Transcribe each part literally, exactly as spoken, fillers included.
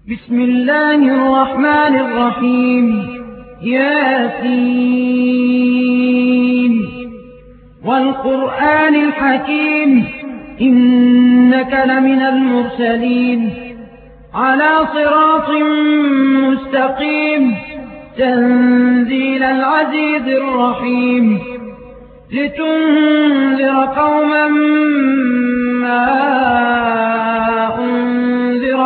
بسم الله الرحمن الرحيم. ياسين والقرآن الحكيم إنك لمن المرسلين على صراط مستقيم تنزيل العزيز الرحيم لتنذر قوما ما أنذر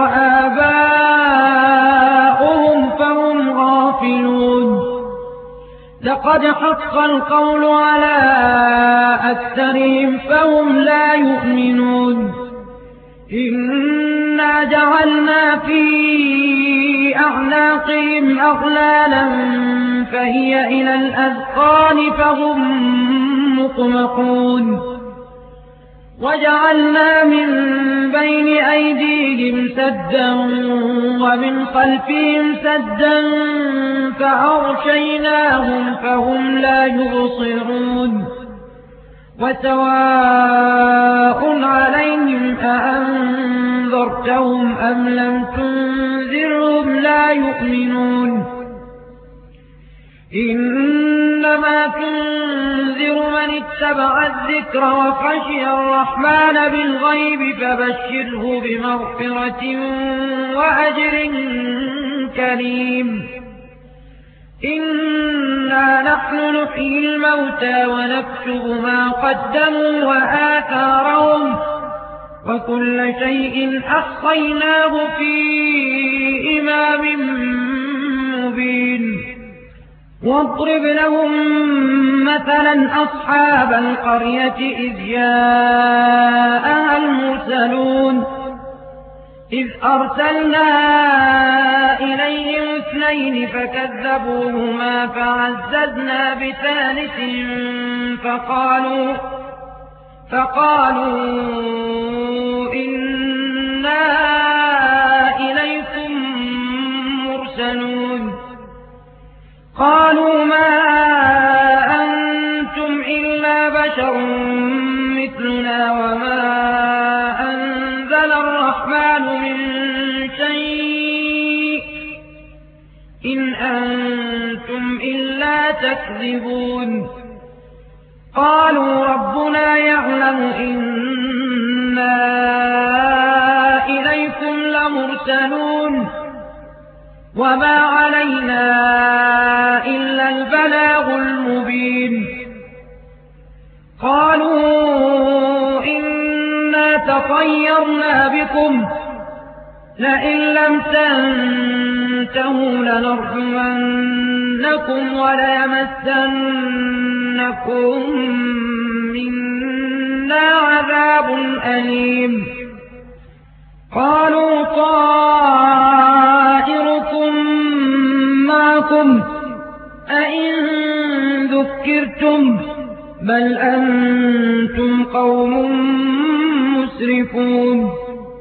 آباؤهم فهم غافلون. لقد حق القول على أكثرهم فهم لا يؤمنون. إنا جعلنا في أعناقهم أغلالا فهي إلى الأذقان فهم مقمحون. وجعلنا من بين أيديهم سدا ومن خلفهم سدا فأغشيناهم فهم لا يبصرون. وسواء عليهم أأنذرتهم أم لم تنذرهم لا يؤمنون. إنما تنذر من اتبع الذكر وخشي الرحمن بالغيب فبشره بمغفرة وأجر كريم. إنا نحن نحيي الموتى ونكتب ما قدموا وآثارهم وكل شيء أحصيناه في إمام مبين. واضرب لهم مثلا أصحاب القرية إذ جاءها المرسلون إذ أرسلنا إليهم اثنين فكذبوهما فعززنا بثالث فقالوا فقالوا إنا إليكم مرسلون. قالوا ما أنتم إلا بشر مثلنا وما أنزل الرحمن من شيء إن أنتم إلا تكذبون. قالوا ربنا يعلم إنا إليكم لمرسلون وما علينا إلا البلاغ المبين. قالوا إنا تطيرنا بكم لئن لم تنتهوا لنرجمنكم وليمسنكم منا عذاب أليم. قالوا طائركم معكم أئن ذكرتم بل أنتم قوم مسرفون.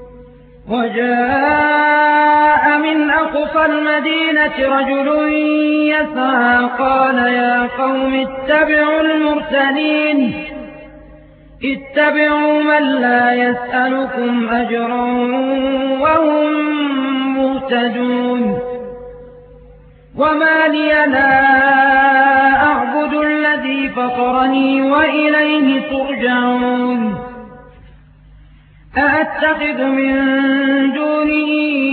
وجاء من أقصى المدينة رجل يسعى قال يا قوم اتبعوا المرسلين اتبعوا من لا يسألكم أجرا وهم مهتدون. وما لي لا أعبد الذي فطرني وإليه ترجعون. أأتخذ من دونه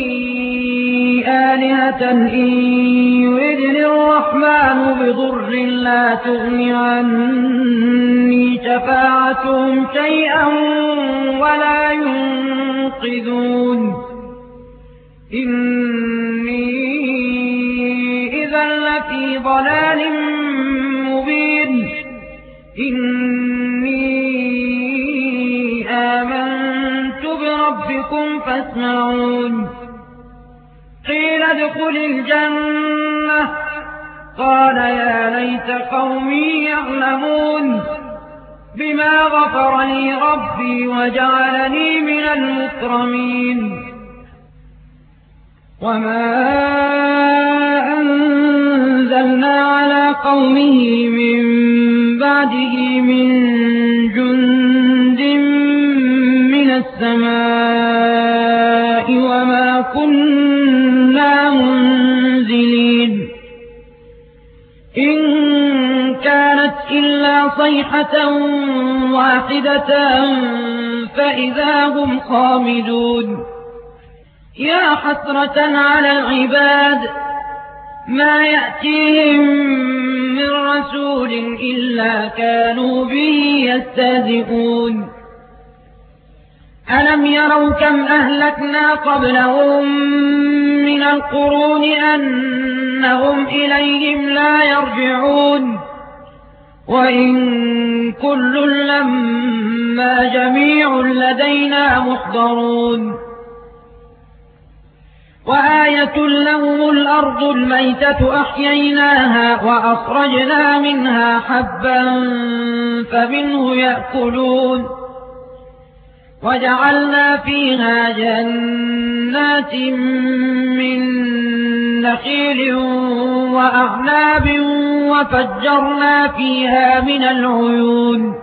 آلهة إن يردني الرحمن بضر لا تغن عني شفاعتهم شيئا ولا ينقذون. إني إذا لفي ضلال مبين. إني آمنت بربكم فاسمعون. قيل ادخل الجنة قال يا ليت قومي يعلمون بما غفر لي ربي وجعلني من المكرمين. وما أنزلنا على قومه من بعده من جند من السماء وما كنا إن كانت إلا صيحة واحدة فإذا هم خامدون يا حسرة على العباد ما يأتيهم من رسول إلا كانوا به يستهزئون ألم يروا كم أهلكنا قبلهم من القرون أنهم إليهم لا يرجعون وإن كل لما جميع لدينا محضرون وآية لهم الأرض الميتة أحييناها وأخرجنا منها حبا فمنه يأكلون وجعلنا فيها جنات من نخيل وأعناب وفجرنا فيها من العيون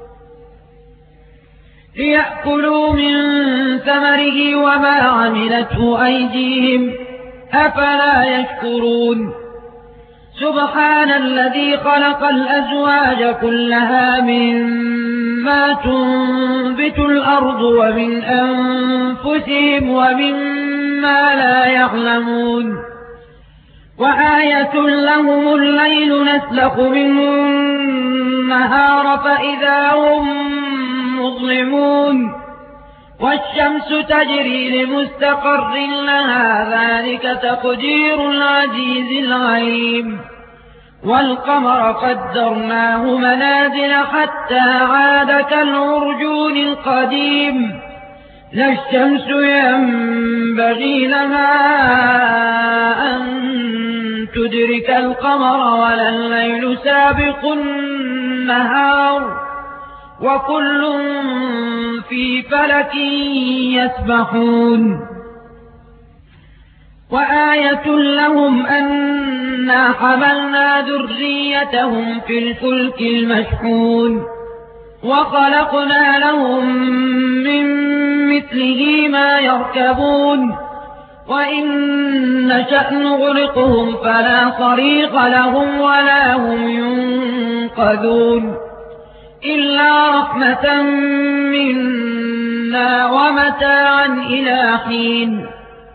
ليأكلوا من ثمره وما عملته أيديهم أفلا يشكرون سبحان الذي خلق الأزواج كلها مما تنبت الأرض ومن أنفسهم ومما لا يعلمون وآية لهم الليل نسلخ منه النهار فإذا هم مظلمون والشمس تجري لمستقر لها ذلك تقدير العزيز العليم والقمر قدرناه منازل حتى عاد كالعرجون القديم لا الشمس ينبغي لها أن تدرك القمر ولا الليل سابق النهار وكل في فلك يسبحون وآية لهم أنا حملنا ذريتهم في الفلك المشحون وخلقنا لهم من مثله ما يركبون وإن نشأ نغرقهم فلا صريخ لهم ولا هم ينقذون إلا رحمة منا ومتاعا إلى حين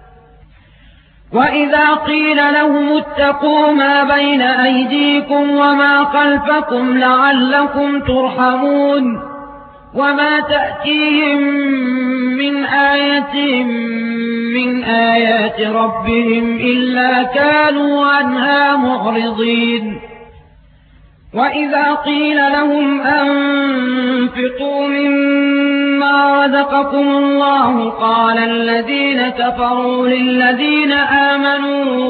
وإذا قيل لهم اتقوا ما بين أيديكم وما خلفكم لعلكم ترحمون وما تأتيهم من آية من آيات ربهم إلا كانوا عنها معرضين وإذا قيل لهم أنفقوا مما رزقكم الله قال الذين كفروا للذين آمنوا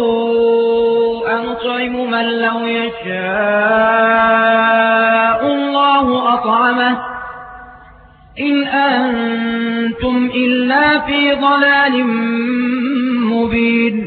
أنطعم من لو يشاء الله أطعمه إن أنتم إلا في ضلال مبين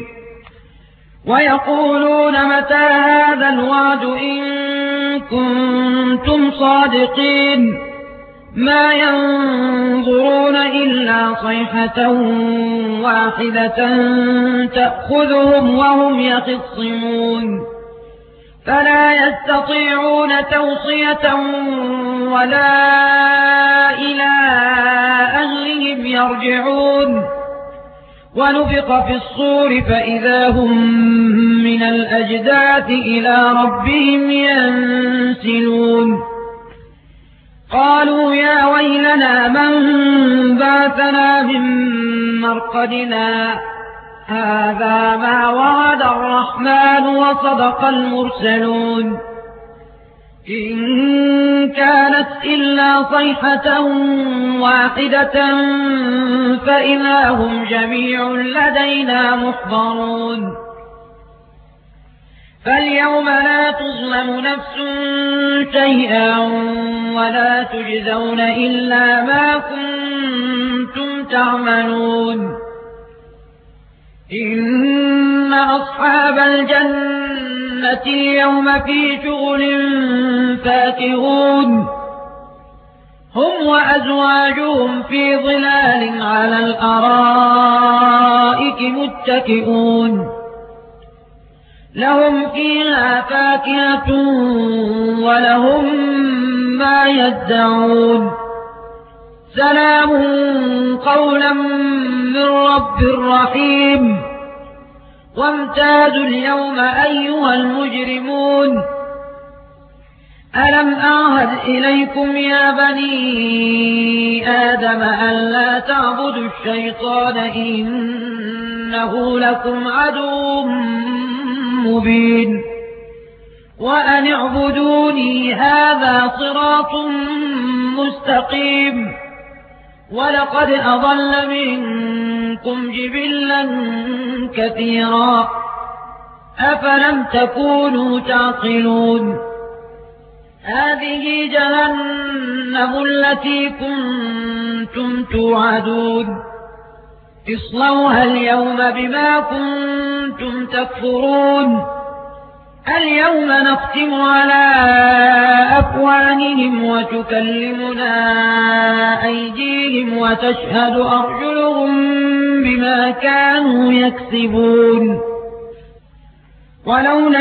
ويقولون متى هذا الوعد إن كنتم صادقين ما ينظرون إلا صيحة واحدة تأخذهم وهم يخصمون فلا يستطيعون توصية ولا إلى أهلهم يرجعون ونفخ في الصور فإذا هم من الأجداث إلى ربهم ينسلون قالوا يا ويلنا من بعثنا من مرقدنا هذا ما وعد الرحمن وصدق المرسلون إن كانت إلا صيحة واحدة فإذا هم جميع لدينا محضرون فاليوم لا تظلم نفس شيئا ولا تجزون إلا ما كنتم تعملون إن أصحاب الجنة اليوم في شغل فاكهون هم وأزواجهم في ظلال على الأرائك متكئون لهم فيها فاكهة ولهم ما يدعون سلام قولا من رب رحيم وامتازوا اليوم أيها المجرمون ألم أعهد إليكم يا بني آدم ألا تعبدوا الشيطان إنه لكم عدو مبين وأن اعبدوني هذا صراط مستقيم ولقد أضل منكم جبلا كثيرا أفلم تكونوا تعقلون هذه جهنم التي كنتم توعدون اصلوها اليوم بما كنتم تكفرون اليوم نختم على أفواههم وتكلمنا أيديهم وتشهد أرجلهم بما كانوا يكسبون ولو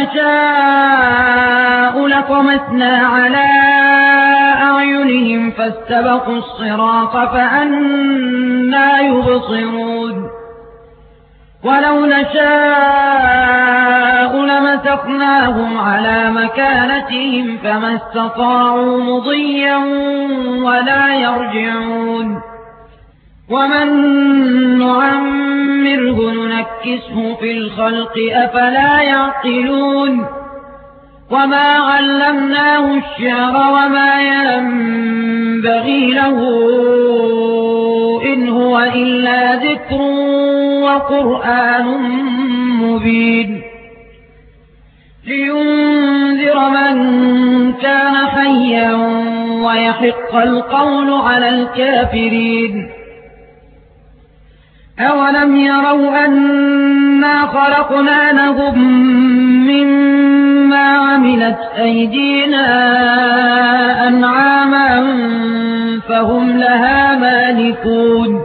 نشاء لطمسنا على أعينهم فاستبقوا الصراط فأنى يبصرون ولو نشاء لمسخناهم على مكانتهم فما استطاعوا مضيا ولا يرجعون ومن نعمره ننكسه في الخلق أفلا يعقلون وما علمناه الشعر وما ينبغي له إن هو إلا ذكر وقرآن مبين لينذر من كان حيا ويحق القول على الكافرين أولم يروا أنا خلقنا لهم مما عملت أيدينا أنعاما فهم لها مالكون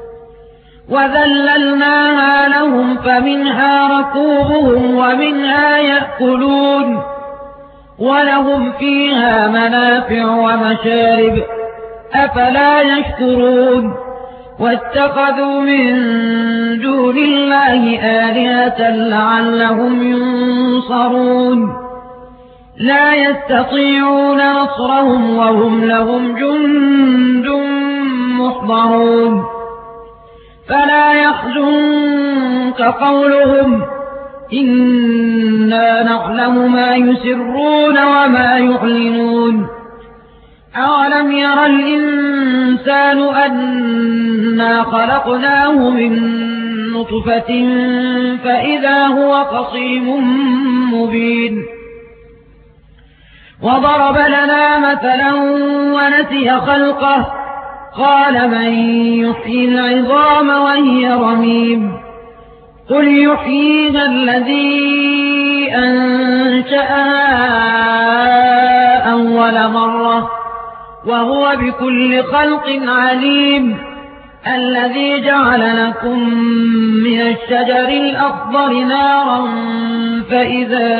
وذللناها لهم فمنها ركوبهم ومنها يأكلون ولهم فيها منافع ومشارب أفلا يشكرون واتخذوا من دون الله آلهة لعلهم ينصرون لا يستطيعون نصرهم وهم لهم جند محضرون فلا يحزنك قولهم إنا نعلم ما يسرون وما يعلنون أولم ير الإنسان أنا خلقناه من نطفة فإذا هو خصيم مبين وضرب لنا مثلا ونسي خلقه قال من يحيي العظام وهي رميم قل يحييها الذي أنشأها أول مرة وهو بكل خلق عليم الذي جعل لكم من الشجر الأخضر نارا فإذا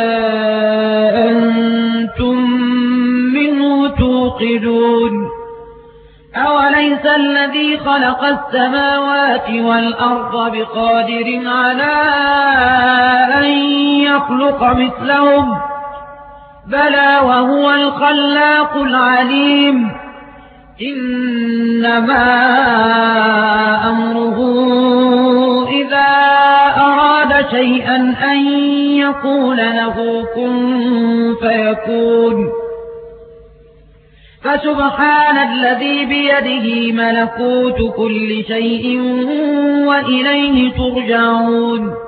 أنتم منه توقدون أوليس الذي خلق السماوات والأرض بقادر على أن يخلق مثلهم بلى وهو الخلاق العليم إنما أمره إذا أراد شيئا أن يقول له كن فيكون فسبحان الذي بيده ملكوت كل شيء وإليه ترجعون